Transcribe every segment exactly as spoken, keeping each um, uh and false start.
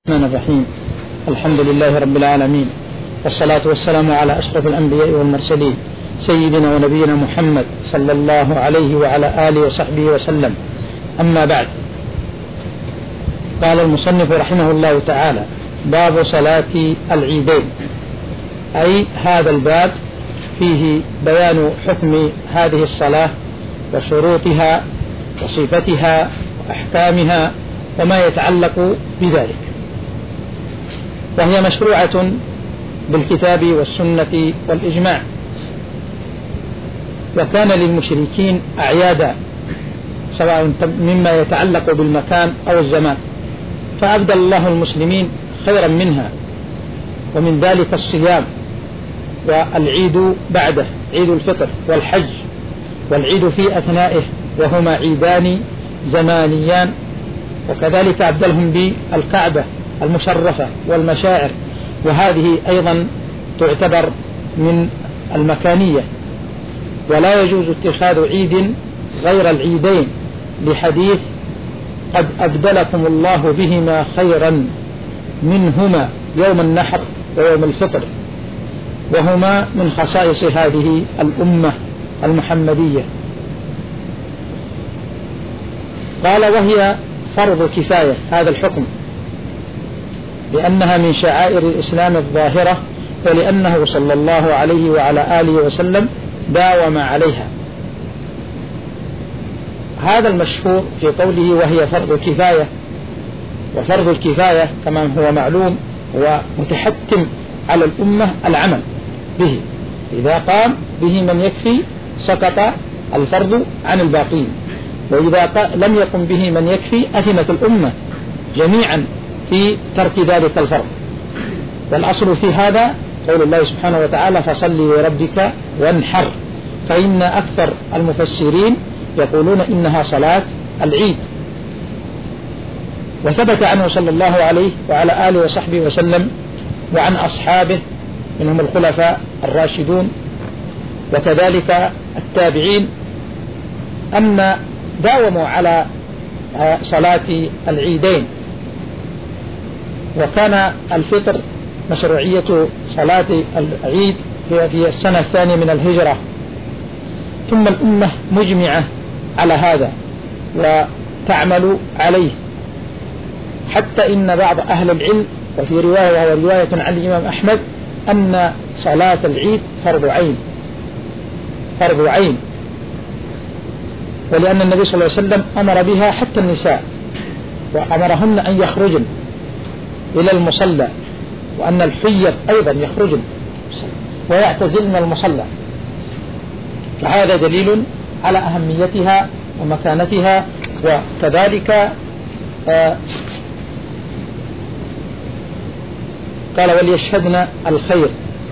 الرحمن الرحيم. الحمد لله رب العالمين، والصلاة والسلام على أشرف الأنبياء والمرسلين سيدنا ونبينا محمد صلى الله عليه وعلى آله وصحبه وسلم. أما بعد، قال المصنف رحمه الله تعالى: باب صلاة العيدين، أي هذا الباب فيه بيان حكم هذه الصلاة وشروطها وصفتها وأحكامها وما يتعلق بذلك، وهي مشروعة بالكتاب والسنة والإجماع، وكان للمشركين أعيادا سواء مما يتعلق بالمكان أو الزمان، فأبدل الله المسلمين خيرا منها، ومن ذلك الصيام والعيد بعده، عيد الفطر والحج، والعيد في أثنائه، وهما عيدان زمانيان. وكذلك أبدلهم بالكعبة المشرفة والمشاعر، وهذه أيضا تعتبر من المكانية، ولا يجوز اتخاذ عيد غير العيدين، لحديث: قد أبدلكم الله بهما خيرا منهما يوم النحر ويوم الفطر، وهما من خصائص هذه الأمة المحمدية. قال: وهي فرض كفاية هذا الحكم، لأنها من شعائر الإسلام الظاهرة، ولأنه صلى الله عليه وعلى آله وسلم داوم عليها. هذا المشهور في قوله وهي فرض كفاية، وفرض الكفاية كما هو معلوم هو متحتم على الأمة العمل به، إذا قام به من يكفي سقط الفرض عن الباقين، وإذا لم يقم به من يكفي أثمت الأمة جميعا في ترك ذلك الفرض. والأصل في هذا قول الله سبحانه وتعالى: فصل لربك وانحر، فإن أكثر المفسرين يقولون إنها صلاة العيد. وثبت عنه صلى الله عليه وعلى آله وصحبه وسلم وعن أصحابه منهم الخلفاء الراشدون وكذلك التابعين أن داوموا على صلاة العيدين. وكان الفطر مشروعية صلاة العيد في السنة الثانية من الهجرة، ثم الأمة مجمعة على هذا وتعمل عليه، حتى إن بعض أهل العلم، وفي رواية وهو رواية عن الإمام أحمد، أن صلاة العيد فرض عين فرض عين ولأن النبي صلى الله عليه وسلم أمر بها حتى النساء، وأمرهن أن يخرجن إلى المصلى، وأن الحيض أيضا يخرجن ويعتزلن المصلى. فهذا دليل على أهميتها ومكانتها. وكذلك آه قال: وليشهدن الخير.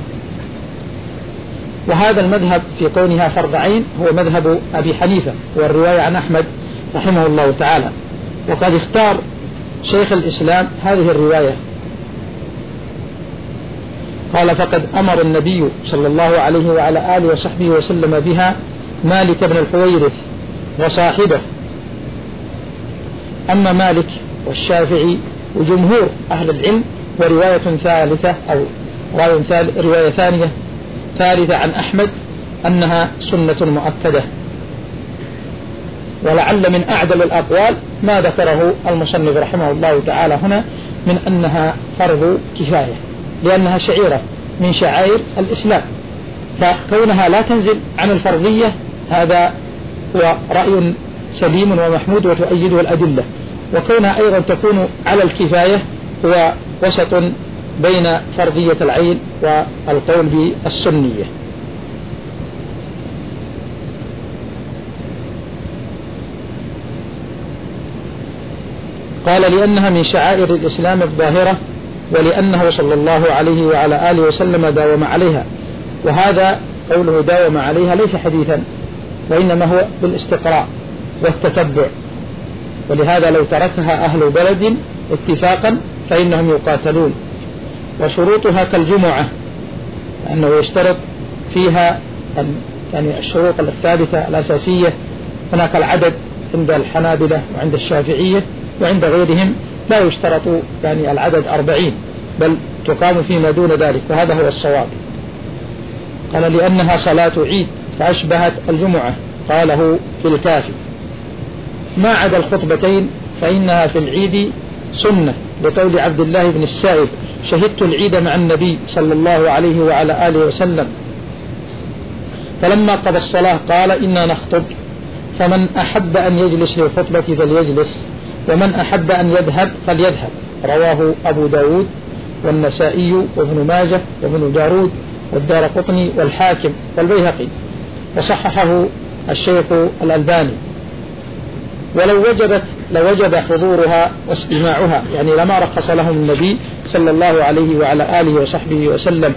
وهذا المذهب في كونها فرض عين هو مذهب أبي حنيفة، والرواية عن أحمد رحمه الله تعالى. وقد اختار شيخ الإسلام هذه الرواية، قال: فقد أمر النبي صلى الله عليه وعلى آله وصحبه وسلم بها مالك بن الحويرث وصاحبه. أما مالك والشافعي وجمهور أهل العلم، ورواية ثالثة أو رواية ثانية ثالثة عن أحمد أنها سنة مؤكدة. ولعل من أعدل الأقوال ما ذكره المصنف رحمه الله تعالى هنا من أنها فرض كفاية، لأنها شعيرة من شعائر الإسلام، فكونها لا تنزل عن الفرضية هذا هو رأي سليم ومحمود وتؤيده الأدلة. وكونها أيضا تكون على الكفاية هو وسط بين فرضية العين والقول بالسنية. قال: لأنها من شعائر الإسلام الظاهرة، ولأنه صلى الله عليه وعلى آله وسلم داوم عليها. وهذا قوله داوم عليها ليس حديثا، وإنما هو بالاستقراء والتتبع، ولهذا لو تركها أهل بلد اتفاقا فإنهم يقاتلون. وشروطها كالجمعة، لأنه يشترط فيها يعني الشروط الثابتة الأساسية. هناك العدد عند الحنابلة وعند الشافعية وعند غيرهم لا يشترط يعني العدد أربعين، بل تقام فيما دون ذلك، وهذا هو الصواب. قال لأنها صلاة عيد فأشبهت الجمعة، قاله في الكافي. ما عدا الخطبتين فإنها في العيد سنة، لقول عبد الله بن السائب: شهدت العيد مع النبي صلى الله عليه وعلى آله وسلم، فلما قضى الصلاة قال: إنا نخطب، فمن أحب أن يجلس للخطبة فليجلس، ومن أحب أن يذهب فليذهب. رواه أبو داود والنسائي وابن ماجه وابن جارود والدارقطني والحاكم والبيهقي، وصححه الشيخ الألباني. ولو وجبت لوجب حضورها واستماعها، يعني لما رخص لهم النبي صلى الله عليه وعلى آله وصحبه وسلم.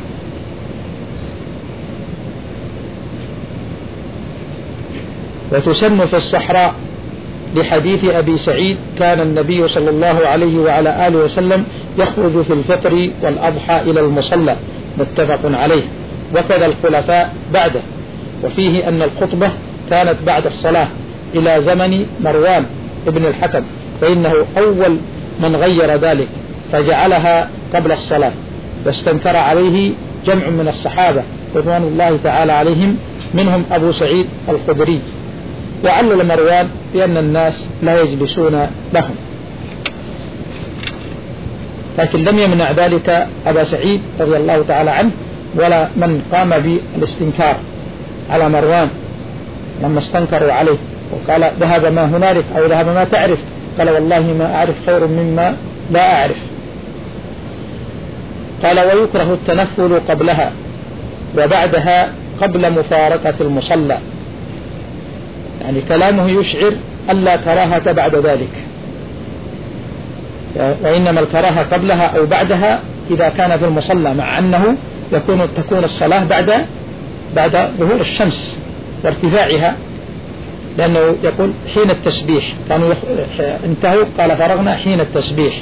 وتسن في الصحراء لحديث أبي سعيد: كان النبي صلى الله عليه وعلى آله وسلم يخرج في الفطر والأضحى إلى المصلى، متفق عليه، وكذا الخلفاء بعده. وفيه أن الخطبة كانت بعد الصلاة إلى زمن مروان ابن الحكم، فإنه أول من غير ذلك فجعلها قبل الصلاة، واستنكر عليه جمع من الصحابة رضوان الله تعالى عليهم، منهم أبو سعيد الخدري، وعلل مروان بأن الناس لا يجلسون لهم، لكن لم يمنع ذلك أبا سعيد رضي الله تعالى عنه ولا من قام بالاستنكار على مروان لما استنكروا عليه، وقال: ذهب ما هنالك أو ذهب ما تعرف، قال: والله ما أعرف خير مما لا أعرف. قال: ويكره التنفل قبلها وبعدها قبل مفارقة المصلى، يعني كلامه يشعر ألا كراهة بعد ذلك، وإنما الكراهة قبلها أو بعدها إذا كان في المصلى، مع أنه يكون تكون الصلاة بعد بعد ظهور الشمس وارتفاعها، لأنه يقول حين التسبيح، كانوا انتهوا قال: فرغنا حين التسبيح.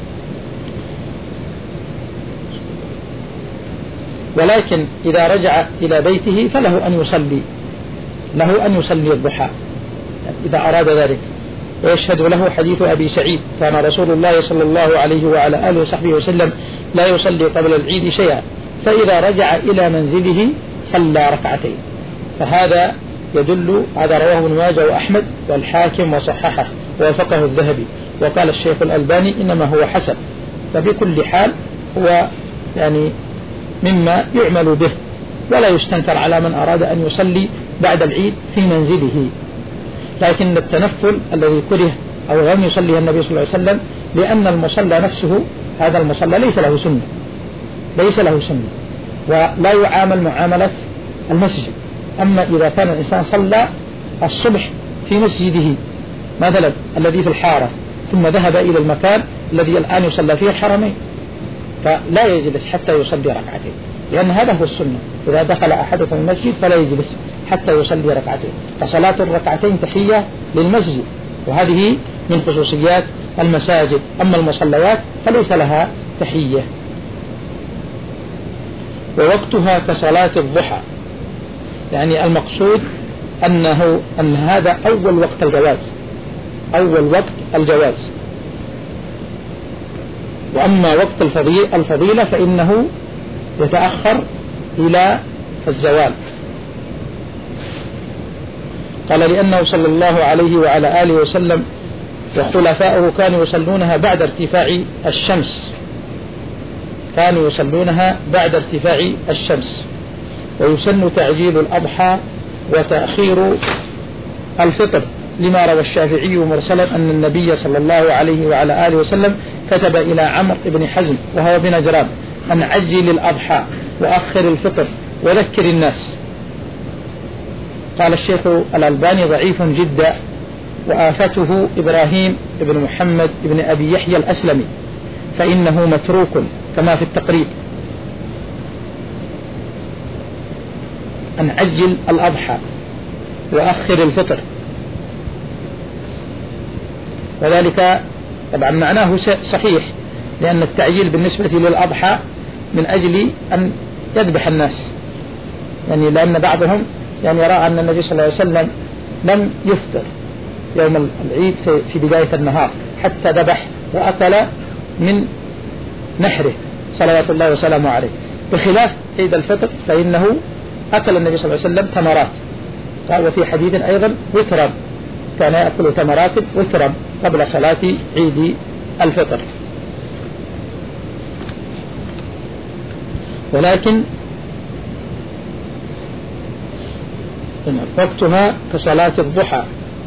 ولكن إذا رجع إلى بيته فله أن يصلي له أن يصلي الضحى إذا أراد ذلك. ويشهد له حديث أبي سعيد: كان رسول الله صلى الله عليه وعلى آله وصحبه وسلم لا يصلي قبل العيد شيئا، فإذا رجع إلى منزله صلى ركعتين. فهذا يدل، هذا رواه ابن ماجه وأحمد والحاكم وصححه ووافقه الذهبي، وقال الشيخ الألباني إنما هو حسن. فبكل حال هو يعني مما يعمل به، ولا يستنكر على من أراد أن يصلي بعد العيد في منزله. لكن التنفل الذي كره أو لم يصلي النبي صلى الله عليه وسلم، لأن المصلى نفسه هذا المصلى ليس له سنة ليس له سنة ولا يعامل معاملة المسجد. أما إذا كان الإنسان صلى الصبح في مسجده مثلا الذي في الحارة، ثم ذهب إلى المكان الذي الآن يصلى فيه الحرمين، فلا يجلس حتى يصلي ركعتين، لأن هذا هو السنة. إذا دخل أحدكم المسجد فلا يجلس حتى يصلي ركعتين، فصلاة الركعتين تحية للمسجد، وهذه من خصوصيات المساجد. أما المصليات فليس لها تحية. ووقتها كصلاة الضحى، يعني المقصود أنه أن هذا أول وقت الجواز أول وقت الجواز وأما وقت الفضيلة فإنه يتأخر إلى الزوال. قال: لأنه صلى الله عليه وعلى آله وسلم وخلفاؤه كانوا يصلونها بعد ارتفاع الشمس كانوا يصلونها بعد ارتفاع الشمس. ويسن تعجيل الأضحى وتأخير الفطر، لما روى الشافعي مرسلا أن النبي صلى الله عليه وعلى آله وسلم كتب إلى عمرو بن حزم وهو بن نجران أن عجل الأضحى وأخر الفطر وذكر الناس. قال الشيخ الألباني: ضعيف جدا، وآفته إبراهيم بن محمد بن أبي يحيى الأسلمي، فإنه متروك كما في التقريب. أن عجل الأضحى وأخر الفطر، وذلك طبعا معناه صحيح، لأن التعجيل بالنسبة للأضحى من أجل أن يذبح الناس، يعني لأن بعضهم يعني يرى أن النبي صلى الله عليه وسلم لم يفطر يوم العيد في بداية النهار حتى ذبح وأكل من نحره صلوات الله وسلامه عليه، بخلاف عيد الفطر فإنه أكل النبي صلى الله عليه وسلم تمرات، وفي حديث أيضا وترا، كان يأكل تمرات وترا قبل صلاة عيد الفطر. ولكن وقتها كصلاة الضحى،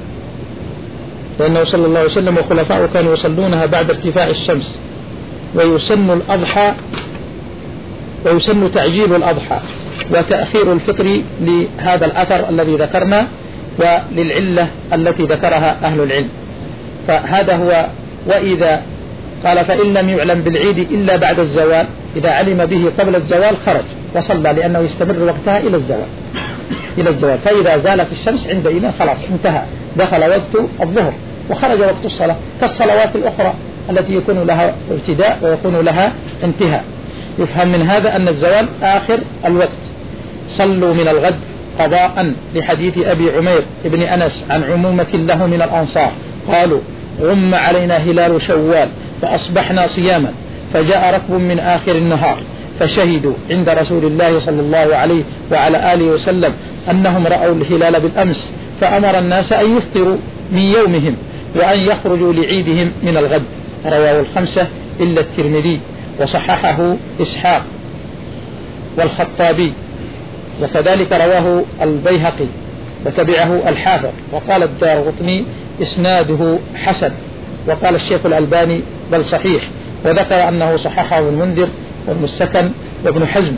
لأنه صلى الله عليه وسلم وخلفاؤه كانوا يصلونها بعد ارتفاع الشمس، ويسن الأضحى ويسن تعجيل الأضحى وتأخير الفطر لهذا الأثر الذي ذكرنا وللعلة التي ذكرها أهل العلم. فهذا هو. وإذا قال فإن لم يعلم بالعيد إلا بعد الزوال، إذا علم به قبل الزوال خرج وصلى، لأنه يستمر وقتها إلى الزوال إلى الزوال فإذا زالت الشمس عندئذ خلاص انتهى، دخل وقت الظهر وخرج وقت الصلاة كالصلوات الأخرى التي يكون لها ابتداء ويكون لها انتهاء. يفهم من هذا أن الزوال آخر الوقت. صلوا من الغد قضاء، لحديث أبي عمير ابن أنس عن عمومة له من الأنصار قالوا غم علينا هلال شوال فأصبحنا صياما، فجاء ركب من آخر النهار فشهدوا عند رسول الله صلى الله عليه وعلى آله وسلم أنهم رأوا الهلال بالأمس، فأمر الناس أن يفطروا من يومهم وأن يخرجوا لعيدهم من الغد. رواه الخمسة إلا الترمذي، وصححه إسحاق والخطابي، وكذلك رواه البيهقي وتبعه الحافظ، وقال الدارقطني إسناده حسن، وقال الشيخ الألباني بل صحيح، وذكر أنه صححه المنذر والمسكن وابن حزم.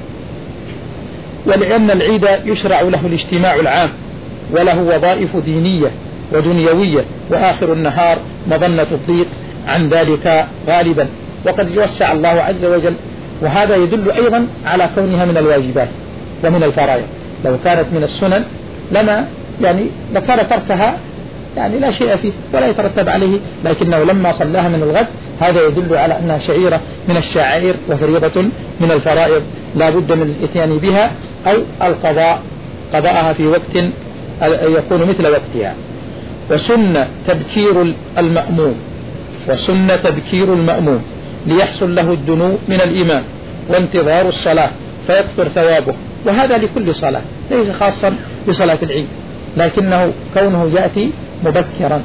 ولأن العيد يشرع له الاجتماع العام وله وظائف دينية ودنيوية، وآخر النهار مظنة الضيق عن ذلك غالبا، وقد يوسع الله عز وجل. وهذا يدل أيضا على كونها من الواجبات ومن الفرائض. لو كانت من السنن لما يعني لكان تركها يعني لا شيء فيه ولا يترتب عليه، لكنه لما صلاها من الغد هذا يدل على أنها شعيرة من الشعائر وفريضة من الفرائض لا بد من الاتيان بها، أو القضاء قضاءها في وقت يكون مثل وقتها. وسن تبكير المأموم وسن تبكير المأموم ليحصل له الدنو من الإمام وانتظار الصلاة فيكثر ثوابه، وهذا لكل صلاة ليس خاصا بصلاة العيد، لكنه كونه يأتي مبكرا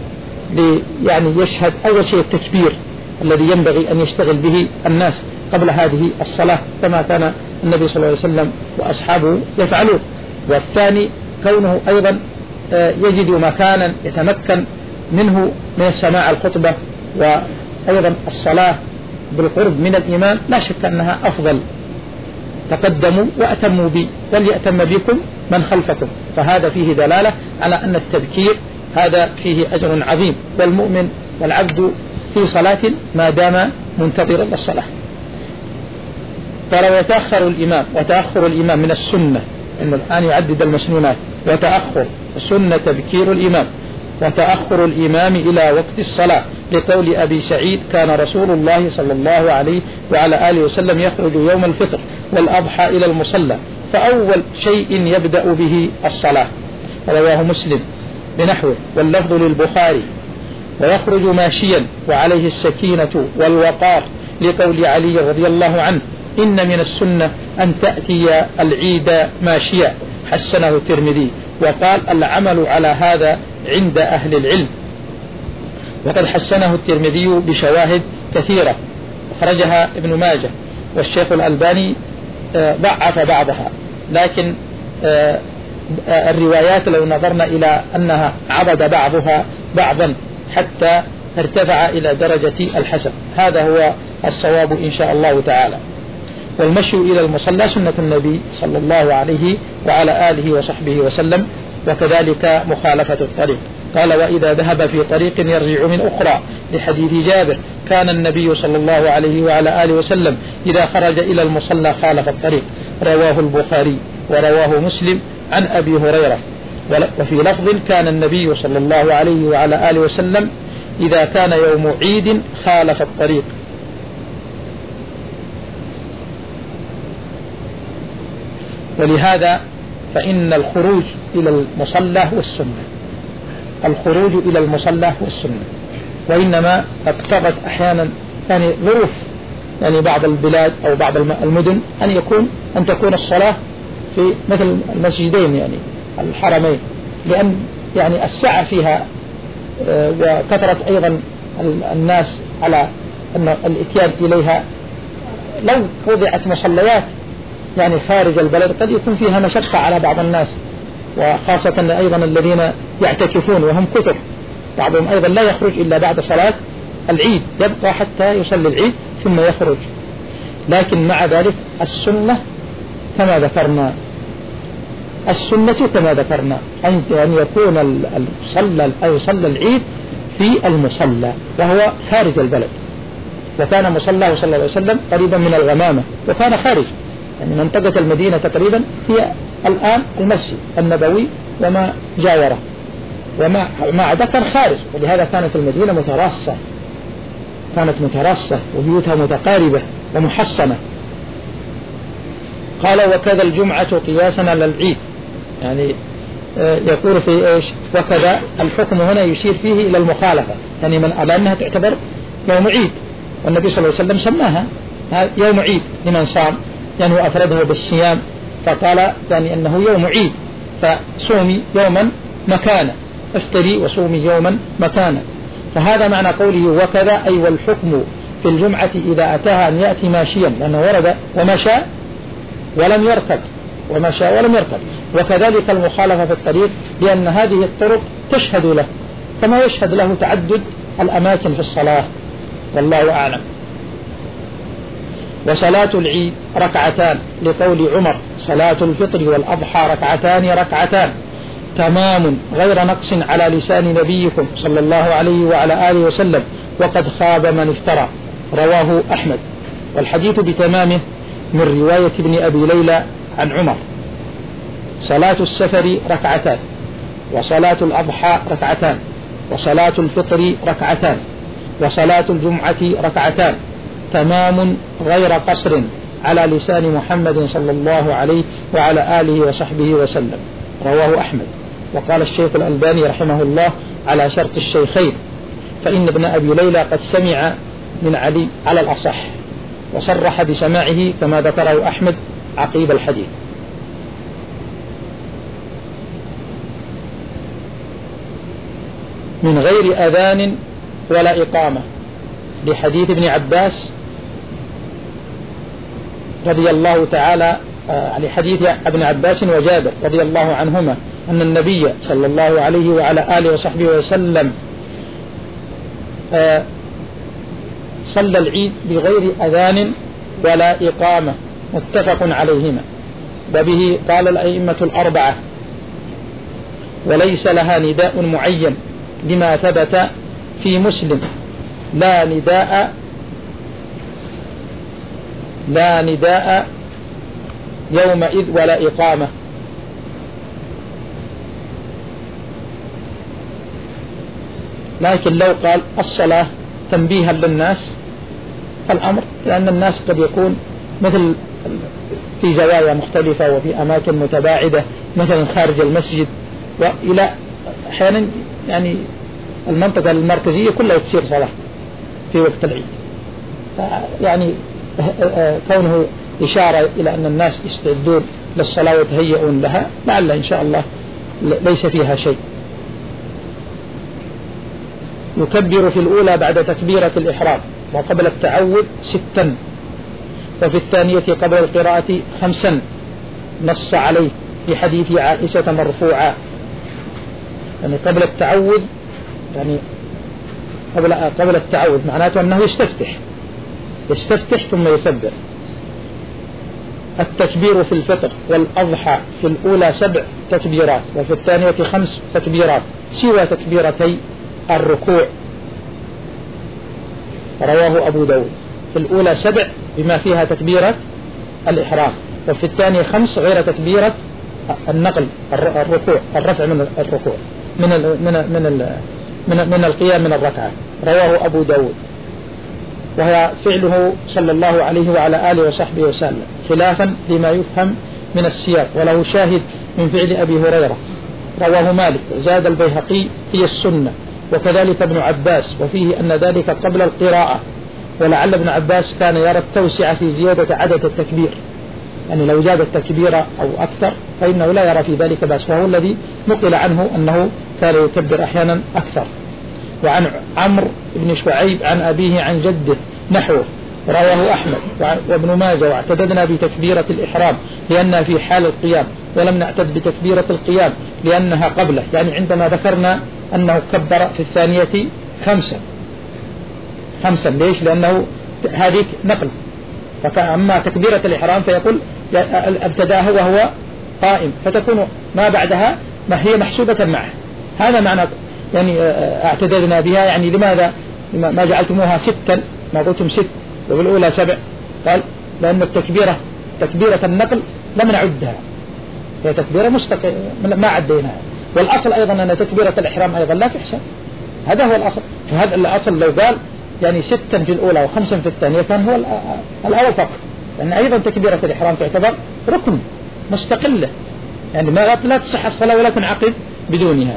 يعني يشهد أول شيء التكبير الذي ينبغي أن يشتغل به الناس قبل هذه الصلاة كما كان النبي صلى الله عليه وسلم وأصحابه يفعلون. والثاني كونه أيضا يجد مكانا يتمكن منه من سماع الخطبة، وأيضا الصلاة بالقرب من الإمام لا شك أنها أفضل. تقدموا وأتموا بي وليأتم بكم من خلفكم، فهذا فيه دلالة على أن التبكير هذا فيه أجر عظيم، والمؤمن والعبد في صلاة ما دام منتظرا للصلاة. قال ويتأخر الإمام، وتأخر الإمام من السنة، إنه الآن يعدد المسنونات. وتأخر السنة تبكير الإمام، وتأخر الإمام إلى وقت الصلاة، لقول أبي سعيد كان رسول الله صلى الله عليه وعلى آله وسلم يخرج يوم الفطر والأضحى إلى المصلى، فأول شيء يبدأ به الصلاة. رواه مسلم بنحوه واللفظ للبخاري. ويخرج ماشيا وعليه السكينة والوقار، لقول علي رضي الله عنه إن من السنة أن تأتي العيد ماشيا، حسنه الترمذي، وقال العمل على هذا عند أهل العلم. وقد حسنه الترمذي بشواهد كثيرة أخرجها ابن ماجه، والشيخ الألباني ضعف بعضها، لكن الروايات لو نظرنا إلى أنها عبد بعضها بعضا حتى ارتفع إلى درجة الحسن، هذا هو الصواب إن شاء الله تعالى. والمشي إلى المصلى سنة النبي صلى الله عليه وعلى آله وصحبه وسلم، وكذلك مخالفة الطريق. قال وإذا ذهب في طريق يرجع من أخرى، لحديث جابر كان النبي صلى الله عليه وعلى آله وسلم إذا خرج إلى المصلى خالف الطريق. رواه البخاري ورواه مسلم عن أبي هريرة. وفي لفظ كان النبي صلى الله عليه وعلى آله وسلم إذا كان يوم عيد خالف الطريق. ولهذا فإن الخروج إلى المصلى والسنة الخروج إلى المصلى والسنة وإنما اقتضت أحيانا يعني ظروف يعني بعض البلاد أو بعض المدن أن يكون أن تكون الصلاة في مثل المسجدين يعني الحرمين، لأن يعني السعة فيها وكثرة أيضا الناس على أن الإتيان إليها. لو وضعت مصليات يعني خارج البلد قد يكون فيها مشقة على بعض الناس، وخاصة أيضا الذين يعتكفون وهم كثر، بعضهم أيضا لا يخرج إلا بعد صلاة العيد، يبقى حتى يصلي العيد ثم يخرج. لكن مع ذلك السنة كما ذكرنا السنة كما ذكرنا أن يكون المصلى أو يصلى العيد في المصلى وهو خارج البلد. وكان مصلاه صلى الله عليه وسلم قريبا من الغمامة، وكان خارج يعني منطقة المدينة تقريبا هي الآن المسجد النبوي وما جاوره، وما ما عدا كان خارج، ولهذا كانت المدينة متراصة كانت متراصة وبيوتها متقاربة ومحصنة. قال وكذا الجمعة قياسا على العيد، يعني يقول في إيش وكذا الحكم هنا يشير فيه إلى المخالفة، يعني من على أنها تعتبر يوم عيد، والنبي صلى الله عليه وسلم سماها يوم عيد لمن صام يعني وأفرده بالصيام، فقال يعني أنه يوم عيد فصومي يوما مكانا، افطري وصومي يوما مكانا. فهذا معنى قوله وكذا أي والحكم في الجمعة إذا أتاها أن يأتي ماشيا، لأنه ورد ومشى ولم يركب ومشى ولم يركب، وكذلك المخالفة في الطريق، لأن هذه الطرق تشهد له كما يشهد له تعدد الأماكن في الصلاة، والله أعلم. وصلاة العيد ركعتان لقول عمر صلاة الفطر والأضحى ركعتان ركعتان تمام غير نقص على لسان نبيكم صلى الله عليه وعلى آله وسلم وقد خاب من افترى، رواه أحمد. والحديث بتمامه من رواية ابن أبي ليلى عن عمر. صلاة السفر ركعتان، وصلاة الأضحى ركعتان، وصلاة الفطر ركعتان، وصلاة الجمعة ركعتان تمام غير قصر على لسان محمد صلى الله عليه وعلى آله وصحبه وسلم، رواه أحمد. وقال الشيخ الألباني رحمه الله على شرط الشيخين، فإن ابن أبي ليلى قد سمع من علي على الأصح، وصرح بسماعه كما ذكره أحمد عقيب الحديث. من غير أذان ولا إقامة لحديث ابن عباس رضي الله تعالى لحديث ابن عباس وجابر رضي الله عنهما أن النبي صلى الله عليه وعلى آله وصحبه وسلم صلى العيد بغير أذان ولا إقامة، متفق عليهما. وبه قال الأئمة الأربعة، وليس لها نداء معين لما ثبت في مسلم، لا نداء لا نداء يومئذ ولا إقامة. لكن لو قال الصلاة تنبيها للناس فالأمر، لأن الناس قد يكون مثل في زوايا مختلفة وفي أماكن متباعدة مثلا خارج المسجد، وإلى أحيانا يعني المنطقة المركزية كلها تصير صلاة في وقت العيد، يعني كونه إشارة إلى أن الناس يستعدون للصلاة ويتهيئون لها لعل إن شاء الله ليس فيها شيء. يكبر في الأولى بعد تكبيرة الإحرام وقبل التعوذ ستا، وفي الثانية قبل القراءة خمسا، نص عليه في حديث عائشة مرفوعا، يعني قبل التعوذ يعني قبل قبل التعوذ معناته أنه يستفتح يستفتح ثم يكبر. التكبير في الفطر والأضحى في الأولى سبع تكبيرات وفي الثانية خمس تكبيرات سوى تكبيرتي الركوع، رواه أبو داود. في الأولى سبع بما فيها تكبيرة الإحرام، وفي الثانية خمس غير تكبيرة النقل الركوع الرفع من الركوع من ال من ال من ال من, من القيام من الركعة، رواه أبو داود. وهي فعله صلى الله عليه وعلى آله وصحبه وسلم خلافا لما يفهم من السياق، وله شاهد من فعل أبي هريرة رواه مالك. زاد البيهقي هي السنة وكذلك ابن عباس، وفيه أن ذلك قبل القراءة، ولعل ابن عباس كان يرى التوسعة في زيادة عدد التكبير، يعني لو زاد التكبير أو أكثر فإنه لا يرى في ذلك بأس، وهو الذي نقل عنه أنه كان يكبر أحيانا أكثر. وعن عمرو بن شعيب عن أبيه عن جده نحوه، رواه أحمد وابن ماجه، واعتددنا بتكبيرة الإحرام لأنها في حال القيام، ولم نعتد بتكبيرة القيام لأنها قبله، يعني عندما ذكرنا أنه كبر في الثانية خمسا خمسا ليش؟ لأنه هذه نقل، فأما تكبيرة الإحرام فيقول ابتداها وهو قائم، فتكون ما بعدها ما هي محسوبة معه. هذا معنى يعني اعتددنا بها، يعني لماذا ما جعلتموها ستا، ما قلتم ست وبالأولى سبع؟ قال لأن التكبيرة تكبيرة النقل لم نعدها، هي تكبيرة مستقلة ما عديناها، والأصل أيضا أن تكبيرة الإحرام أيضا لا تحسب، هذا هو الأصل. فهذا الأصل لو قال يعني ستا في الأولى وخمسا في الثانية كان هو الأول فقط، لأن أيضا تكبيرة الإحرام تعتبر ركن مستقلة، يعني ما لا تصح الصلاة ولا تنعقد بدونها.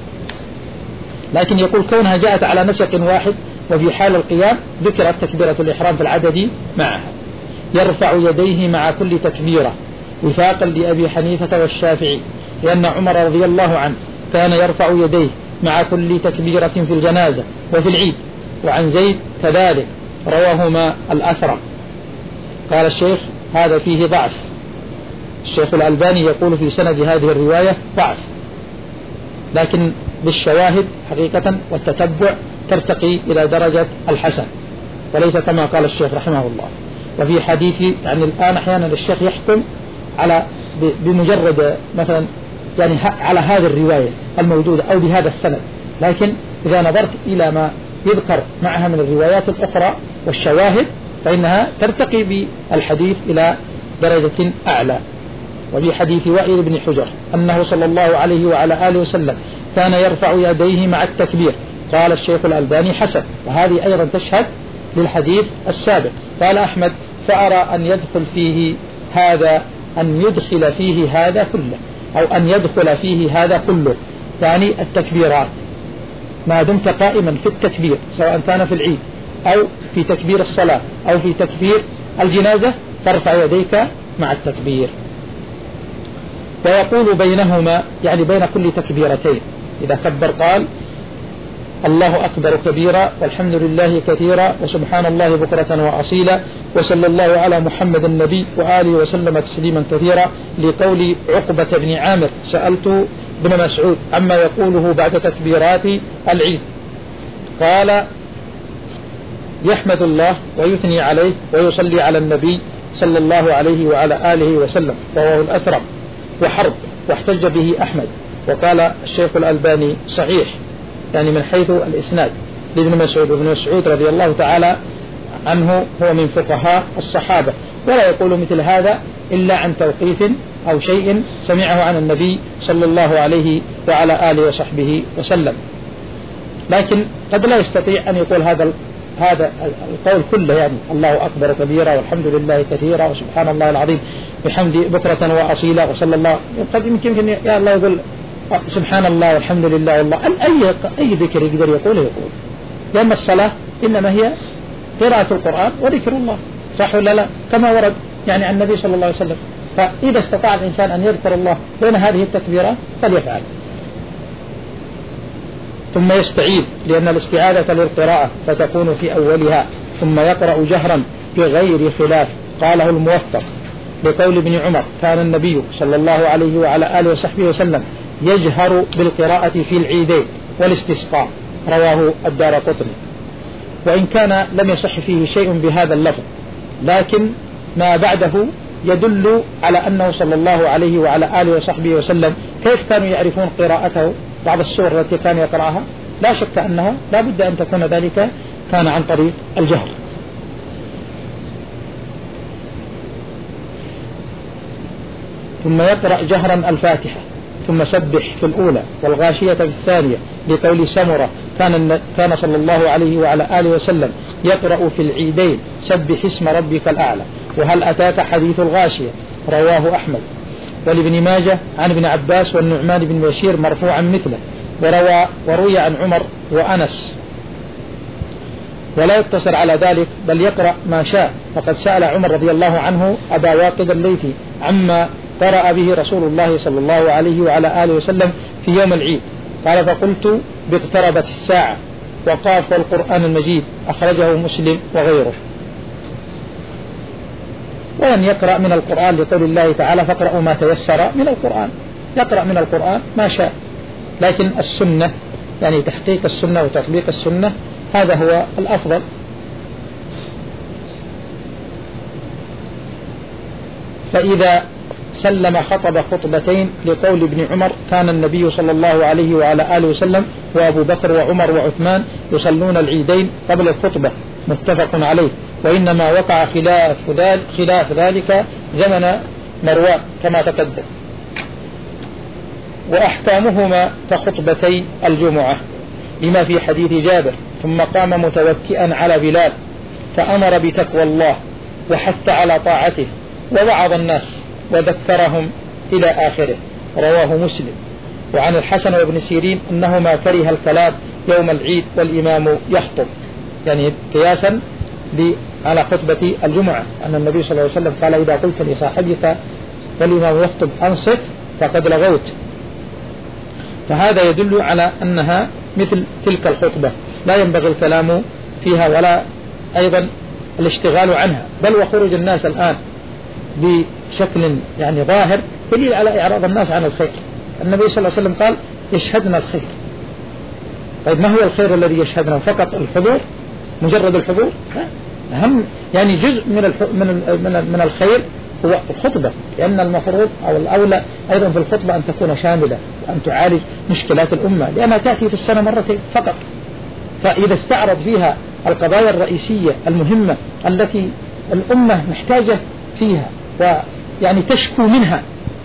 لكن يقول كونها جاءت على نسق واحد وفي حال القيام ذكرت تكبيرة الإحرام في العدد معها. يرفع يديه مع كل تكبيرة وفاقا لأبي حنيفة والشافعي، لأن عمر رضي الله عنه كان يرفع يديه مع كل تكبيرة في الجنازة وفي العيد. وعن زيد كذلك، رواهما الأثرى. قال الشيخ هذا فيه ضعف، الشيخ الألباني يقول في سند هذه الرواية ضعف، لكن بالشواهد حقيقة والتتبع ترتقي إلى درجة الحسن، وليس كما قال الشيخ رحمه الله. وفي حديث يعني الآن أحيانا الشيخ يحكم على بمجرد مثلا يعني على هذه الرواية الموجودة أو بهذا السند، لكن إذا نظرت إلى ما يذكر معها من الروايات الأخرى والشواهد فإنها ترتقي بالحديث إلى درجة أعلى. وفي حديث وائل بن حجر أنه صلى الله عليه وعلى آله وسلم كان يرفع يديه مع التكبير، قال الشيخ الألباني حسن، وهذه أيضا تشهد للحديث السابق. قال أحمد فأرى أن يدخل فيه هذا أن يدخل فيه هذا كله، أو أن يدخل فيه هذا كله، يعني التكبيرات ما دمت قائما في التكبير سواء كان في العيد أو في تكبير الصلاة أو في تكبير الجنازة فارفع يديك مع التكبير. ويقول بينهما يعني بين كل تكبيرتين إذا كبر قال الله أكبر كبيرا والحمد لله كثيرا وسبحان الله بكرة وأصيلا وصلى الله على محمد النبي وآله وسلم تسليما كثيرا، لقول عقبة بن عامر سألت ابن مسعود عما يقوله بعد تكبيرات العيد، قال يحمد الله ويثني عليه ويصلي على النبي صلى الله عليه وعلى آله وسلم، رواه الأثرم وحرب، واحتج به أحمد. وقال الشيخ الألباني صحيح يعني من حيث الإسناد لابن مسعود، وابن مسعود رضي الله تعالى عنه هو من فقهاء الصحابة، ولا يقول مثل هذا إلا عن توقيف أو شيء سمعه عن النبي صلى الله عليه وعلى آله وصحبه وسلم. لكن قد لا يستطيع أن يقول هذا هذا القول كله، يعني الله أكبر كبيرا والحمد لله كثيرا وسبحان الله العظيم بحمد بكرة وأصيلا وصلى الله، قد يمكن يا الله يقول سبحان الله والحمد لله والله أي أي ذكر يقدر يقوله يقول، لأن الصلاة إنما هي قراءة القرآن وذكر الله، صح ولا لا؟ كما ورد يعني عن النبي صلى الله عليه وسلم. فإذا استطاع الإنسان أن يذكر الله بين هذه التكبيرات فليفعل. ثم يستعيذ لأن الاستعاذة للقراءة فتكون في أولها، ثم يقرأ جهرا بغير خلاف، قاله الموفق بقول ابن عمر كان النبي صلى الله عليه وعلى آله وصحبه وسلم يجهر بالقراءة في العيدين والاستسقاء، رواه الدارقطني. وإن كان لم يصح فيه شيء بهذا اللفظ، لكن ما بعده يدل على أنه صلى الله عليه وعلى آله وصحبه وسلم كيف كانوا يعرفون قراءته بعض السور التي كان يقرأها، لا شك أنها لا بد أن تكون ذلك كان عن طريق الجهر. ثم يقرأ جهرا الفاتحة، ثم سبح في الأولى والغاشية في الثانية، لقول سمرة كان كان صلى الله عليه وعلى آله وسلم يقرأ في العيدين سبح اسم ربك الأعلى وهل أتاك حديث الغاشية، رواه أحمد. ولابن ماجه عن ابن عباس والنعمان بن بشير مرفوعا مثله، وروى وروي عن عمر وأنس، ولا يقتصر على ذلك بل يقرأ ما شاء. فقد سأل عمر رضي الله عنه أبا واقد الليثي عما قرأ به رسول الله صلى الله عليه وعلى آله وسلم في يوم العيد، قال فقلت باقتربت الساعة وقاف والقرآن المجيد، أخرجه مسلم وغيره. ولم يقرأ من القرآن لقول الله تعالى فاقرأوا ما تيسر من القرآن، يقرأ من القرآن ما شاء، لكن السنة يعني تحقيق السنة وتطبيق السنة هذا هو الأفضل. فإذا سلم خطب خطبتين لقول ابن عمر كان النبي صلى الله عليه وعلى آله وسلم وأبو بكر وعمر وعثمان يصلون العيدين قبل الخطبة، متفق عليه. وإنما وقع خلاف ذلك, خلاف ذلك زمن مروان كما تقدم. وأحكامهما كخطبتي الجمعة لما في حديث جابر ثم قام متوكئا على بلال فأمر بتقوى الله وحث على طاعته ووعظ الناس وذكرهم إلى آخره، رواه مسلم. وعن الحسن وابن سيرين أنهما كره الكلام يوم العيد والإمام يخطب، يعني قياسا على خطبة الجمعة أن النبي صلى الله عليه وسلم قال إذا قلت لصاحبك والإمام يخطب أنصت فقد لغوت. فهذا يدل على أنها مثل تلك الخطبة لا ينبغي الكلام فيها ولا أيضا الاشتغال عنها، بل وخروج الناس الآن بشكل يعني ظاهر دليل على إعراض الناس عن الخير. النبي صلى الله عليه وسلم قال يشهدنا الخير. طيب ما هو الخير الذي يشهدنا؟ فقط الحضور، مجرد الحضور؟ أهم يعني جزء من من من الخير هو الخطبة، لأن المفروض أو الأولى أيضا في الخطبة أن تكون شاملة وأن تعالج مشكلات الأمة، لأنها تأتي في السنة مرتين فقط. فإذا استعرض فيها القضايا الرئيسية المهمة التي الأمة محتاجة فيها ويعني تشكو منها،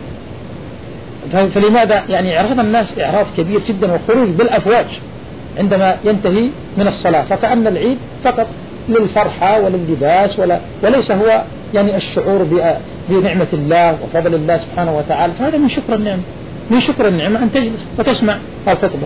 فلماذا يعني إعراض الناس إعراض كبير جدا وخروج بالأفواج عندما ينتهي من الصلاة، فكأن العيد فقط للفرحة ولللباس ولا وليس هو يعني الشعور بنعمة الله وفضل الله سبحانه وتعالى. فهذا من شكر النعمة، من شكر النعمة أن تجلس وتسمع الخطبة.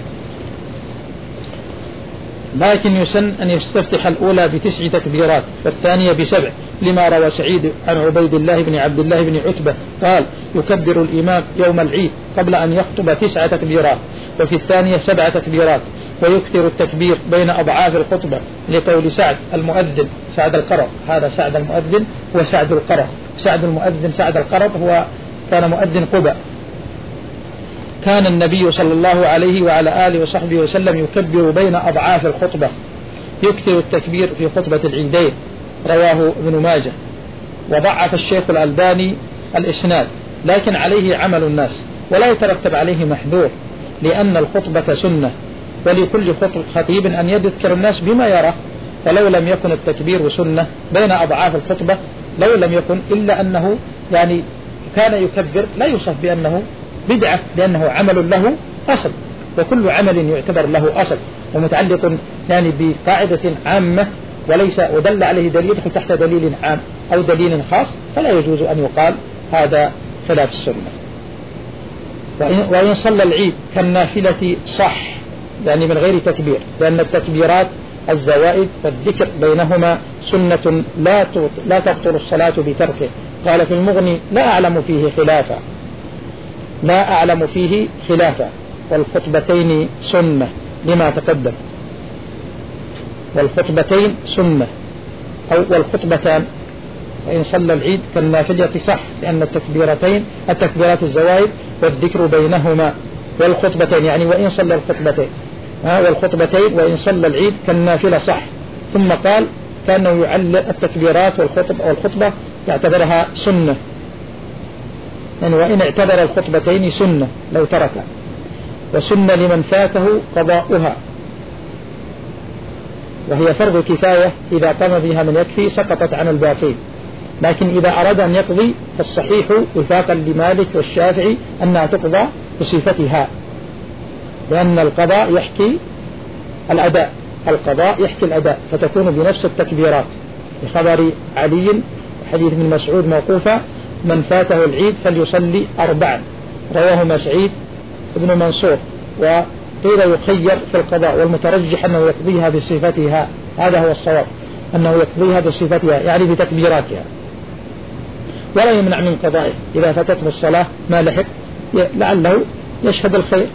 لكن يسن أن يستفتح الأولى بتسع تكبيرات والثانية بسبع، لما روى سعيد عن عبيد الله بن عبد الله بن عتبة قال يكبر الإمام يوم العيد قبل أن يخطب تسع تكبيرات، وفي الثانية سبع تكبيرات، ويكثر التكبير بين أضعاف الخطبة لقول سعد المؤذن سعد القرض، هذا سعد المؤذن وسعد القرض. سعد المؤذن سعد القرض هو كان مؤذن قباء. كان النبي صلى الله عليه وعلى آله وصحبه وسلم يكبر بين أضعاف الخطبة، يكثر التكبير في خطبة العيدين، رواه ابن ماجه. وضعف الشيخ الألباني الإسناد، لكن عليه عمل الناس ولا يترتب عليه محذور، لأن الخطبة سنة، ولكل خطيب أن يذكر الناس بما يرى. فلو لم يكن التكبير سنة بين أضعاف الخطبة لو لم يكن إلا أنه يعني كان يكبر لا يوصف بأنه بدعة، لأنه عمل له أصل، وكل عمل يعتبر له أصل ومتعلق يعني بقاعدة عامة وليس ودل عليه دليل تحت دليل عام أو دليل خاص، فلا يجوز أن يقال هذا خلاف السنة. وإن صلى العيد كالنافلة صح، يعني من غير تكبير، لأن التكبيرات الزوائد والذكر بينهما سنة لا لا تبطل الصلاة بتركه. قال في المغني لا أعلم فيه خلافا، لا أعلم فيه خلافا. والخطبتين سنة لما تقدم، والخطبتين سنة أو والخطبتان. وإن صلى العيد كالنافلة صح، لأن التكبيرتين التكبيرات الزوائد والذكر بينهما، والخطبتين يعني وإن صلى الخطبتين والخطبتين وإن صلى العيد كالنافلة صح. ثم قال كأنه يعلق التكبيرات والخطبة, والخطبة يعتبرها سنة، يعني وإن اعتبر الخطبتين سنة لو تركها، وسنة لمن فاته قضاؤها، وهي فرض كفاية إذا قام بها من يكفي سقطت عن الباقين. لكن إذا أراد أن يقضي فالصحيح وفاقا لمالك والشافعي أنها تقضى بصفتها، لأن القضاء يحكي الأداء، القضاء يحكي الأداء، فتكون بنفس التكبيرات. بخبر علي حديث من مسعود موقوفة من فاته العيد فليصلي أربعا، رواه مسعيد ابن منصور قيل يخير في القضاء، والمترجح أنه يقضيها بصفتها، هذا هو الصواب، أنه يقضيها بصفتها يعني بتكبيراتها، ولا يمنع من قضائه إذا فاتته الصلاة ما لحق، لعله يشهد الخير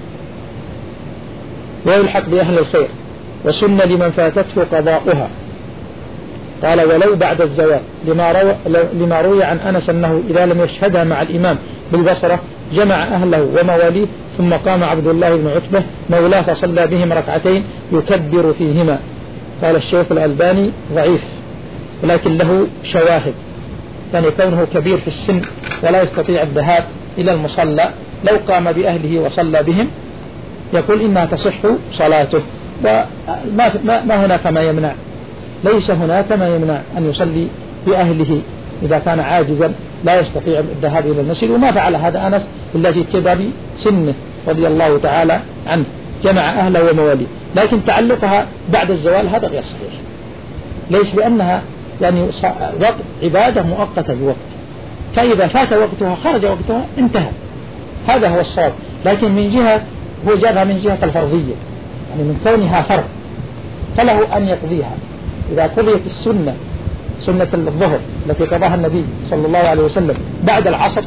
ويلحق بأهل الخير. وسن لمن فاتته قضاؤها. قال ولو بعد الزوال، لما روى, لما روي عن أنس أنه إذا لم يشهدها مع الإمام بالبصرة جمع أهله ومواليه، ثم قام عبد الله بن عتبة مولاه فصلى بهم ركعتين يكبر فيهما. قال الشيخ الألباني ضعيف، ولكن له شواهد، يعني كونه كبير في السن ولا يستطيع الذهاب إلى المصلى، لو قام بأهله وصلى بهم يقول إنها تصح صلاته، وما ما هناك ما يمنع، ليس هناك ما يمنع أن يصلي بأهله إذا كان عاجزا لا يستطيع الذهاب إلى المسجد. وما فعل هذا أنس إلا في كبر سنه رضي الله تعالى عنه، جمع أهله ومواليه. لكن تعلقها بعد الزوال هذا غير صحيح، ليس لأنها يعني وقت عبادة مؤقتة بوقت، فإذا فات وقتها خرج وقتها انتهى، هذا هو الصواب. لكن من جهة هو جابها من جهة الفرضية، يعني من كونها فرض فله أن يقضيها. إذا قضيت السنة سنة الظهر التي قضاها النبي صلى الله عليه وسلم بعد العصر،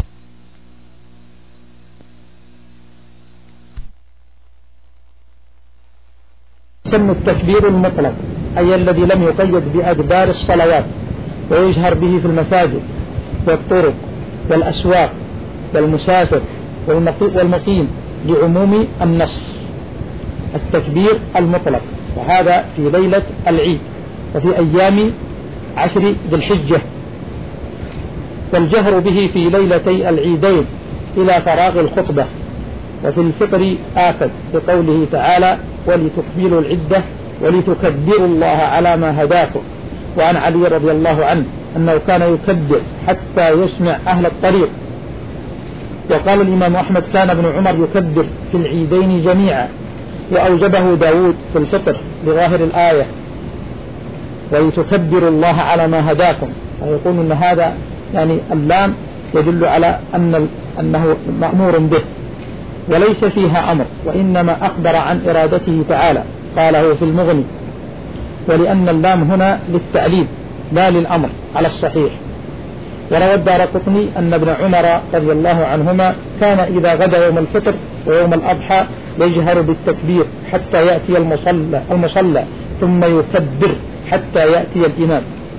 سن التكبير المطلق، أي الذي لم يقيد بأدبار الصلوات، ويجهر به في المساجد والطرق والأسواق والمسافر والمقيم لعموم النص. التكبير المطلق، وهذا في ليلة العيد وفي أيام عشر ذي الحجة، والجهر به في ليلتي العيدين إلى فراغ الخطبة. وفي الفطر آكد بقوله تعالى ولتكملوا العدة ولتكبروا الله على ما هداكم. وعن علي رضي الله عنه أنه كان يكبر حتى يسمع أهل الطريق. وقال الإمام أحمد كان ابن عمر يكبر في العيدين جميعا، وأوجبه داود في الفطر بظاهر الآية ولتكبروا الله على ما هداكم، ويقول أن هذا يعني اللام يدل على أن أنه مأمور به وليس فيها أمر، وإنما أخبر عن إرادته تعالى قاله في المغني، ولأن اللام هنا للتعليل لا للأمر على الصحيح. وروى الدارقطني أن ابن عمر رضي الله عنهما كان إذا غدا يوم الفطر ويوم الأضحى يجهر بالتكبير حتى يأتي المصلى, المصلى ثم يكبر حتى يأتي الإمام.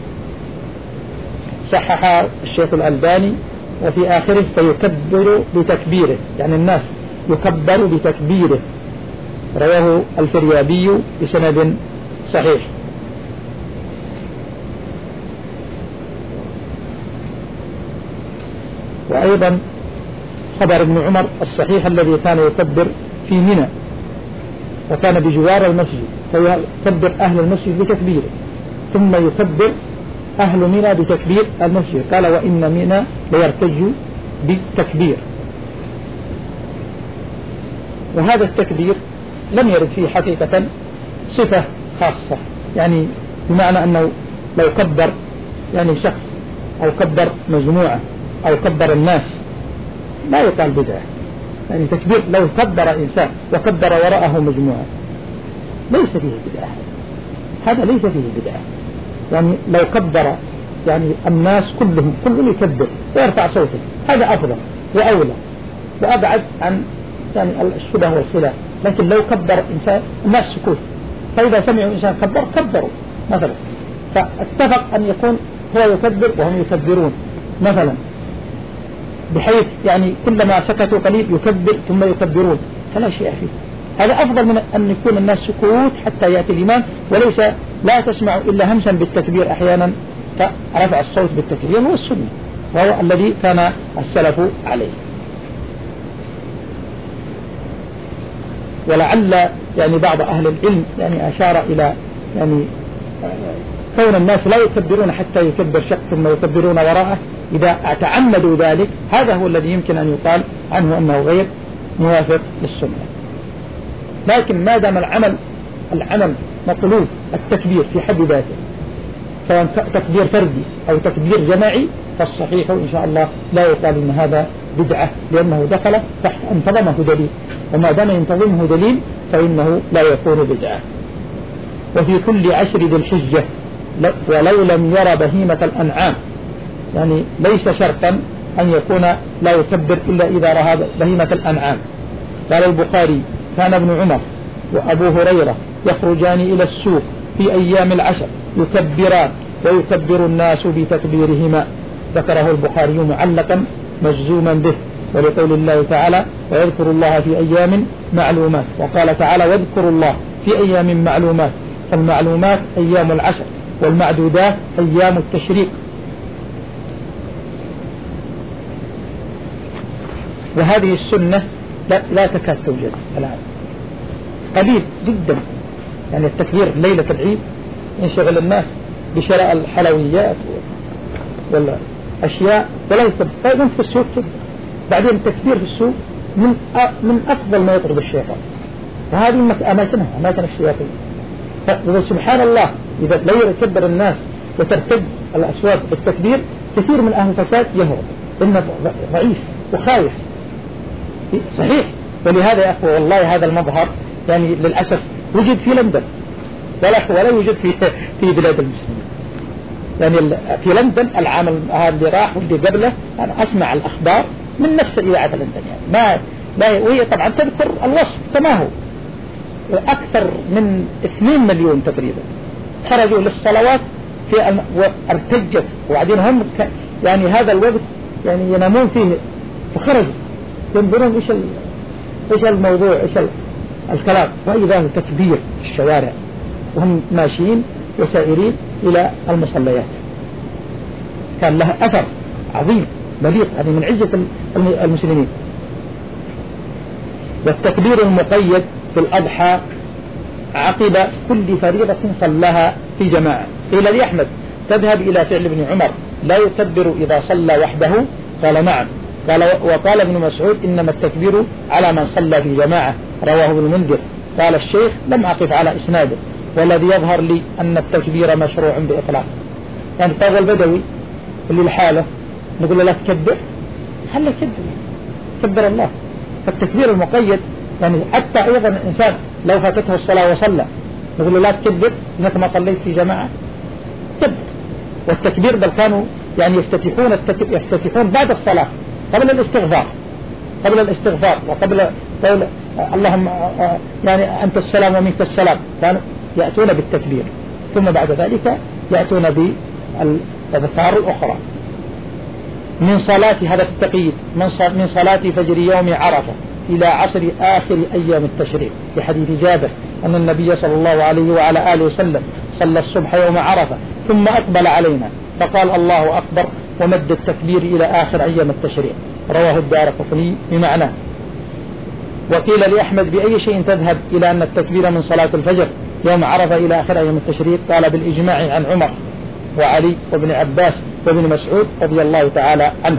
صحح الشيخ الألباني وفي آخره فيكبر بتكبيره، يعني الناس يكبر بتكبيره. رواه الفريابي بسند صحيح. وأيضا خبر ابن عمر الصحيح الذي كان يكبر في منى وكان بجوار المسجد، فيكبر أهل المسجد بتكبيره ثم يكبر أهل منى بتكبير المسجد. قال وإن منى ليرتج بالتكبير. وهذا التكبير لم يرد فيه حقيقة صفة خاصة، يعني بمعنى أنه لو كبر يعني شخص أو كبر مجموعة أو كبر الناس لا يقال بدعة. يعني تكبير لو كبر إنسان وكبر وراءه مجموعة ليس فيه بدعة، هذا ليس فيه بدعة. يعني لو كبر يعني الناس كلهم كلهم يكبر ويرفع صوته هذا أفضل وأولى وأبعد عن يعني الشبه والخلاف. لكن لو كبر إنسان الناس سكوت، فإذا سمعوا إنسان كبر كبروا مثلا، فاتفق أن يكون هو يكبر وهم يكبرون مثلا، بحيث يعني كلما سكتوا قليل يكبر ثم يكبرون، فلا شيء فيه. هذا أفضل من أن يكون الناس سكوت حتى يأتي الإمام وليس لا تسمع إلا همسا بالتكبير أحيانا، فرفع الصوت بالتكبير هو السنة وهو الذي كان السلف عليه. ولعل يعني بعض أهل العلم يعني أشار إلى يعني كون الناس لا يكبرون حتى يكبر شخص ثم يكبرون وراءه، إذا تعمدوا ذلك هذا هو الذي يمكن أن يقال عنه أنه غير موافق للسنة. لكن ما دام العمل العمل مطلوب التكبير في حد ذاته، سواء تكبير فردي أو تكبير جماعي، فالصحيح إن شاء الله لا يقال إن هذا بدعة، لأنه دخل تحت انتظمه دليل، وما دام ينتظمه دليل فإنه لا يكون بدعة. وفي كل عشر ذي الحجة ولو لم ير بهيمة الأنعام، يعني ليس شرطا أن يكون لا يكبر إلا إذا رأى بهيمة الأنعام. قال البخاري: كان ابن عمر وأبو هريرة يخرجان إلى السوق في أيام العشر يكبران ويكبر الناس بتكبيرهما. ذكره البخاري معلقا مجزوما به، ولقول الله تعالى: ويذكر الله في أيام معلومات. وقال تعالى: واذكروا الله في أيام معلومات، فالمعلومات أيام العشر والمعدودات أيام التشريق. وهذه السنة لا, لا تكاد توجد الآن، قليل جدا. يعني التكبير ليلة العيد ينشغل الناس بشراء الحلويات ولا أشياء ولا يكبر في السوق كده. بعدين التكبير في السوق من من أفضل ما يطرد الشيطان، وهذه أماكنها أماكن الشياطين. فسبحان الله، إذا لو يكبر الناس وترتد الأسواق بالتكبير، كثير من أهل الفساد يهرب إنه ضعيف وخايف. صحيح. ولهذا يا أخوة والله هذا المظهر يعني للأسف وجد في لندن ولا ولا يوجد في في بلاد المسلمين. يعني في لندن العام هذا اللي راح واللي قبله أنا أسمع الأخبار من نفس الإذاعة لندن، يعني ما لا، وهي طبعا تذكر الوصف كما هو. أكثر من اثنين مليون تقريبا خرجوا للصلوات في الم... وارتجت، وبعدين هم ك... يعني هذا الوقت يعني ينامون فيه، فخرجوا ينظرون إيش ال... إيش الموضوع، إيش ال... الكلام، وإذا هو تكبير في الشوارع وهم ماشيين وسائرين إلى المصليات. كان له أثر عظيم مليق يعني من عزة المسلمين. والتكبير المقيد في الأضحى عقب كل فريضة صلاها في جماعة. قيل لأحمد: تذهب إلى فعل ابن عمر لا يكبر إذا صلى وحده؟ قال: نعم. قال: وقال ابن مسعود: إنما التكبير على من صلى في جماعة. رواه ابن المنذر. قال الشيخ: لم أقف على إسناده، والذي يظهر لي أن التكبير مشروع بإطلاق. يعني طاغ البدوي اللي لحاله نقول له لا تكبر، خليه يكبر، كبر الله. فالتكبير المقيد يعني حتى أيضا الإنسان لو فاتته الصلاة وصلى نقول له لا تكبر إنك ما صليت في جماعة، كبر. والتكبير بل كانوا يعني يفتتحون يفتتحون بعد الصلاة قبل الاستغفار قبل الاستغفار وقبل قول اللهم يعني أنت السلام ومنك السلام، كانوا يأتون بالتكبير، ثم بعد ذلك يأتون بالأذكار الأخرى. من صلاة هذا التقييد من صلاة فجر يوم عرفة إلى عصر آخر أيام التشريق، في حديث جابر أن النبي صلى الله عليه وعلى آله وسلم صلى الصبح يوم عرفة ثم أقبل علينا فقال الله أكبر ومد التكبير إلى آخر أيام التشريق. رواه الدارقطني بمعناه. وقيل لأحمد: بأي شيء تذهب إلى أن التكبير من صلاة الفجر يوم عرفة إلى آخر أيام التشريق؟ قال: بالإجماع عن عمر وعلي وابن عباس وابن مسعود رضي الله تعالى عنهم.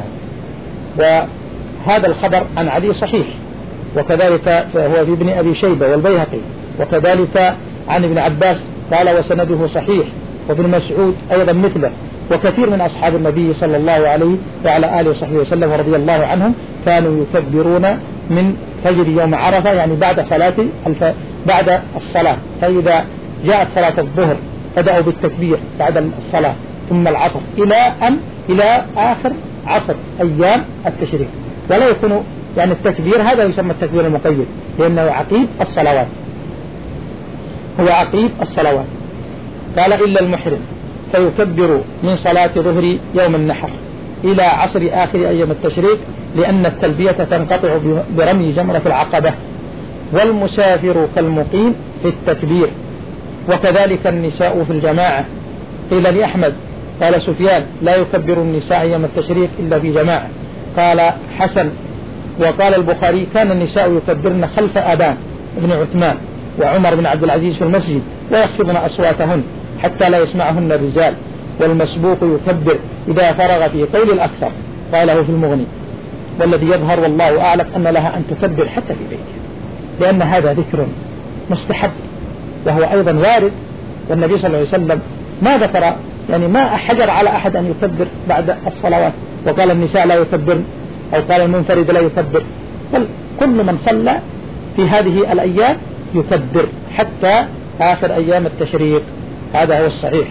وهذا الخبر عن علي صحيح، وكذلك هو في ابن أبي شيبة والبيهقي، وكذلك عن ابن عباس قال وسنده صحيح، وابن مسعود أيضا مثله، وكثير من أصحاب النبي صلى الله عليه وعلى آله وصحبه وسلم ورضي الله عنهم كانوا يكبرون من فجر يوم عرفة، يعني بعد صلاة الف... بعد الصلاة. فإذا جاءت صلاة الظهر بدأوا بالتكبير بعد الصلاة ثم العصر إلى أن إلى آخر عصر أيام التشريق. ولا يكون يعني التكبير هذا يسمى التكبير المقيد لأنه عقيب الصلوات، هو عقيب الصلوات. قال: إلا المحرم فيكبر من صلاة ظهر يوم النحر إلى عصر آخر أيام التشريق، لأن التلبية تنقطع برمي جمرة العقبة. والمسافر كالمقيم في التكبير، وكذلك النساء في الجماعة. قيل لأحمد قال سفيان: لا يكبر النساء أيام التشريق إلا في جماعة. قال حسن. وقال البخاري: كان النساء يكبرن خلف أبان بن عثمان وعمر بن عبد العزيز في المسجد ويخفضن أصواتهن حتى لا يسمعهن الرجال. والمسبوق يكبر إذا فرغ في قول الأكثر، قاله في المغني. والذي يظهر والله أعلم أن لها أن تكبر حتى في بيتها، لأن هذا ذكر مستحب وهو أيضا وارد. والنبي صلى الله عليه وسلم ما ذكر يعني ما حجر على أحد أن يكبر بعد الصلوات، وقال النساء لا يكبرن أو قال المنفرد لا يكبر، بل كل من صلى في هذه الأيام يكبر حتى آخر أيام التشريق، هذا هو الصحيح.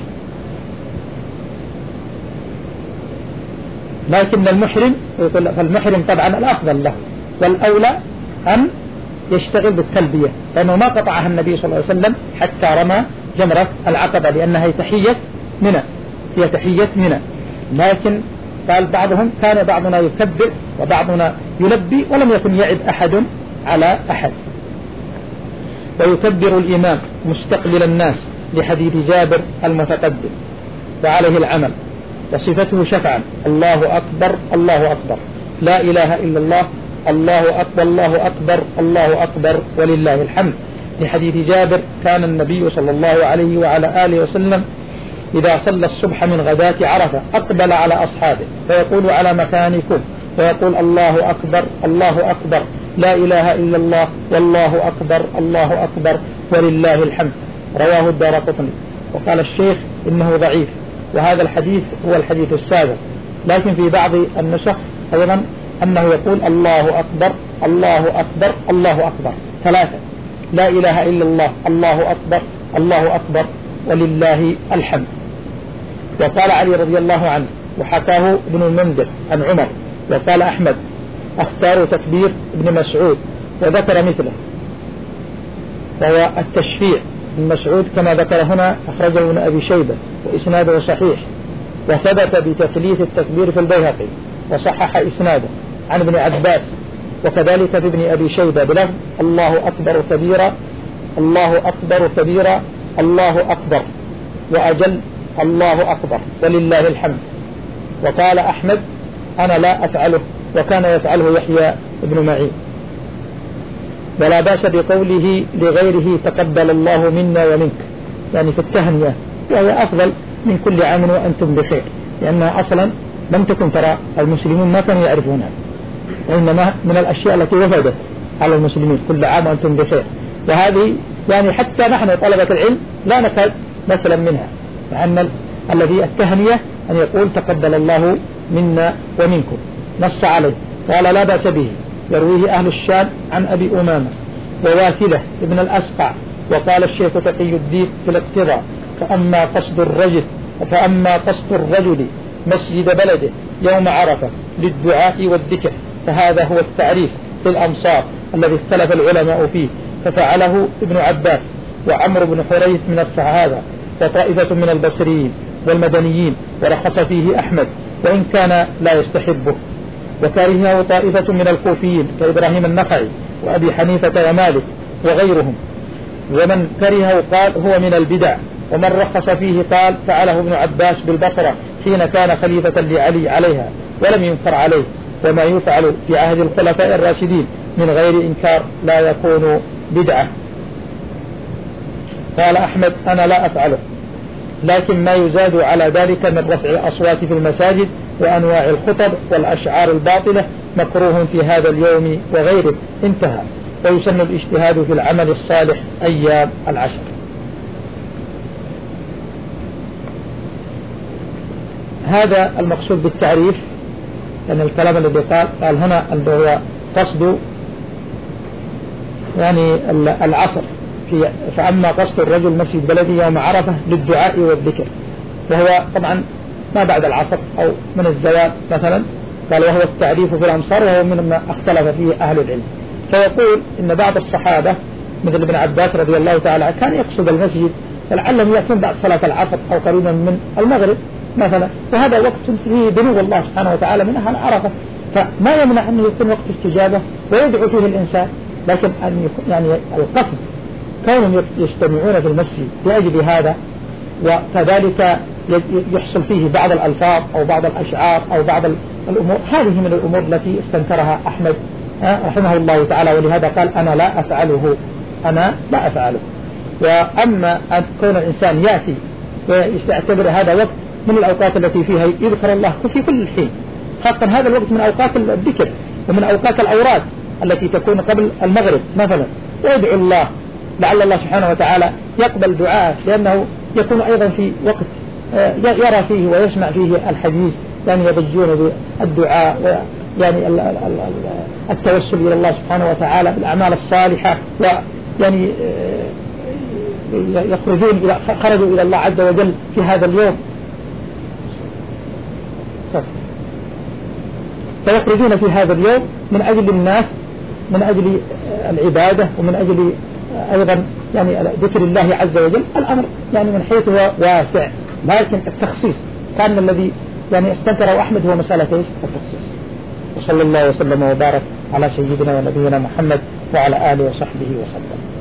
لكن المحرم فالمحرم طبعا الأفضل له والأولى أن يشتغل بالتلبية، لأنه ما قطعها النبي صلى الله عليه وسلم حتى رمى جمرة العقبة، لأنها هي تحية منى، هي تحية منى. لكن قال بعضهم كان بعضنا يكبر وبعضنا يلبي، ولم يكن يعد أحد على أحد. ويكبر الإمام مستقبل الناس لحديث جابر المتقدم، وعليه العمل. وصفته شفعا: الله أكبر الله أكبر، لا إله إلا الله، الله أكبر الله أكبر الله أكبر ولله الحمد. لحديث جابر: كان النبي صلى الله عليه وعلى آله وسلم إذا صلى الصبح من غداة عرفة أقبل على أصحابه فيقول: على مكانكم، ويقول: الله أكبر الله أكبر، لا إله إلا الله، والله أكبر الله أكبر ولله الحمد. رواه الدارقطني. وقال الشيخ إنه ضعيف، وهذا الحديث هو الحديث السابق، لكن في بعض النسخ أيضا أنه يقول: الله أكبر الله أكبر الله أكبر ثلاثة، لا إله إلا الله، الله أكبر الله أكبر ولله الحمد. وقال علي رضي الله عنه، وحكاه ابن المنذر عن عمر، وقال أحمد: اختاروا تكبير ابن مسعود، وذكر مثله. وهو التشفيع ابن مسعود كما ذكر هنا أخرجه ابن أبي شيبة وإسناده صحيح، وثبت بتثليث التكبير في البيهقي وصحح إسناده عن ابن عباس، وكذلك في ابن أبي شيبة بلفظ: الله أكبر كبيرا الله أكبر كبيرا الله أكبر وأجل الله أكبر ولله الحمد. وقال أحمد: أنا لا أفعله، وكان يفعله يحيى بن معين. ولا باس بقوله لغيره: تقبل الله منا ومنك، يعني في التهنئة، وهي أفضل من كل عام وأنتم بخير، لأنها أصلا لم تكن ترى المسلمون ما كانوا يعرفونها، وإنما من الأشياء التي وفدت على المسلمين: كل عام وأنتم بخير. وهذه يعني حتى نحن طلبة العلم لا نكاد مثلا منها، لأن الذي التهنئة أن يقول: تقبل الله منا ومنكم، نص عليه. قال: لا بأس به، يرويه أهل الشام عن أبي أمامة وواثلة ابن الأسقع. وقال الشيخ تقي الدين في الاقتضاء: فأما قصد الرجل فأما قصد الرجل مسجد بلده يوم عرفة للدعاء والذكر، فهذا هو التعريف في الأمصار الذي اختلف العلماء فيه، ففعله ابن عباس وعمر بن حريث من الصحابة وطائفة من البصريين والمدنيين، ورخص فيه أحمد وإن كان لا يستحبه، وكرهه طائفة من الكوفيين كإبراهيم النخعي وأبي حنيفة ومالك وغيرهم. ومن كرهه قال هو من البدع. ومن رخص فيه قال فعله ابن عباس بالبصرة حين كان خليفة لعلي عليها ولم ينكر عليه، وما يفعل في عهد الخلفاء الراشدين من غير إنكار لا يكون بدعة. قال أحمد: أنا لا أفعله، لكن ما يزاد على ذلك من رفع الأصوات في المساجد وأنواع الخطب والأشعار الباطلة مكروه في هذا اليوم وغيره. انتهى. ويسن الاجتهاد في العمل الصالح أيام العشر. هذا المقصود بالتعريف، لأن الكلام الذي قال قال هنا اللي هو قصد يعني العصر في فأما قصد الرجل مسجد بلدي يوم عرفة للدعاء والذكر، وهو طبعا ما بعد العصر أو من الزوال مثلا. قال: وهو التعريف في الأمصار، وهو مما اختلف فيه أهل العلم. فيقول إن بعض الصحابة مثل ابن عباس رضي الله تعالى كان يقصد المسجد، فلعلهم يأتون بعد صلاة العصر أو قريبا من المغرب مثلا، وهذا وقت فيه دنو الله سبحانه وتعالى من أهل عرفة، فما يمنع أنه يكون وقت استجابة ويدعو فيه الإنسان. لكن أن يكون يعني القصد كونهم يجتمعون في المسجد لأجل هذا، وكذلك يحصل فيه بعض الألفاظ أو بعض الأشعار أو بعض الأمور، هذه من الأمور التي استنكرها أحمد رحمه الله تعالى، ولهذا قال: أنا لا أفعله أنا لا أفعله. وأما أن كون الإنسان يأتي ويستعتبر هذا وقت من الأوقات التي فيها يذكر الله في كل حين، خاصة هذا الوقت من أوقات الذكر ومن أوقات الأوراد التي تكون قبل المغرب مثلا، ويدعو الله لعل الله سبحانه وتعالى يقبل دعاءه، لأنه يكون أيضا في وقت يرى فيه ويسمع فيه الحديث، يعني يضجون بالدعاء ويعني التوسل إلى الله سبحانه وتعالى بالأعمال الصالحة يعني يخرجون إلى خرجوا إلى الله عز وجل في هذا اليوم، فيخرجون في هذا اليوم من أجل الناس، من أجل العبادة، ومن أجل أيضا يعني ذكر الله عز وجل. الأمر يعني من حيث هو واسع، لكن التخصيص كان الذي يعني استنكره أحمد هو مسألة التخصيص. وصلى الله وسلم وبارك على سيدنا ونبينا محمد وعلى آله وصحبه وسلم.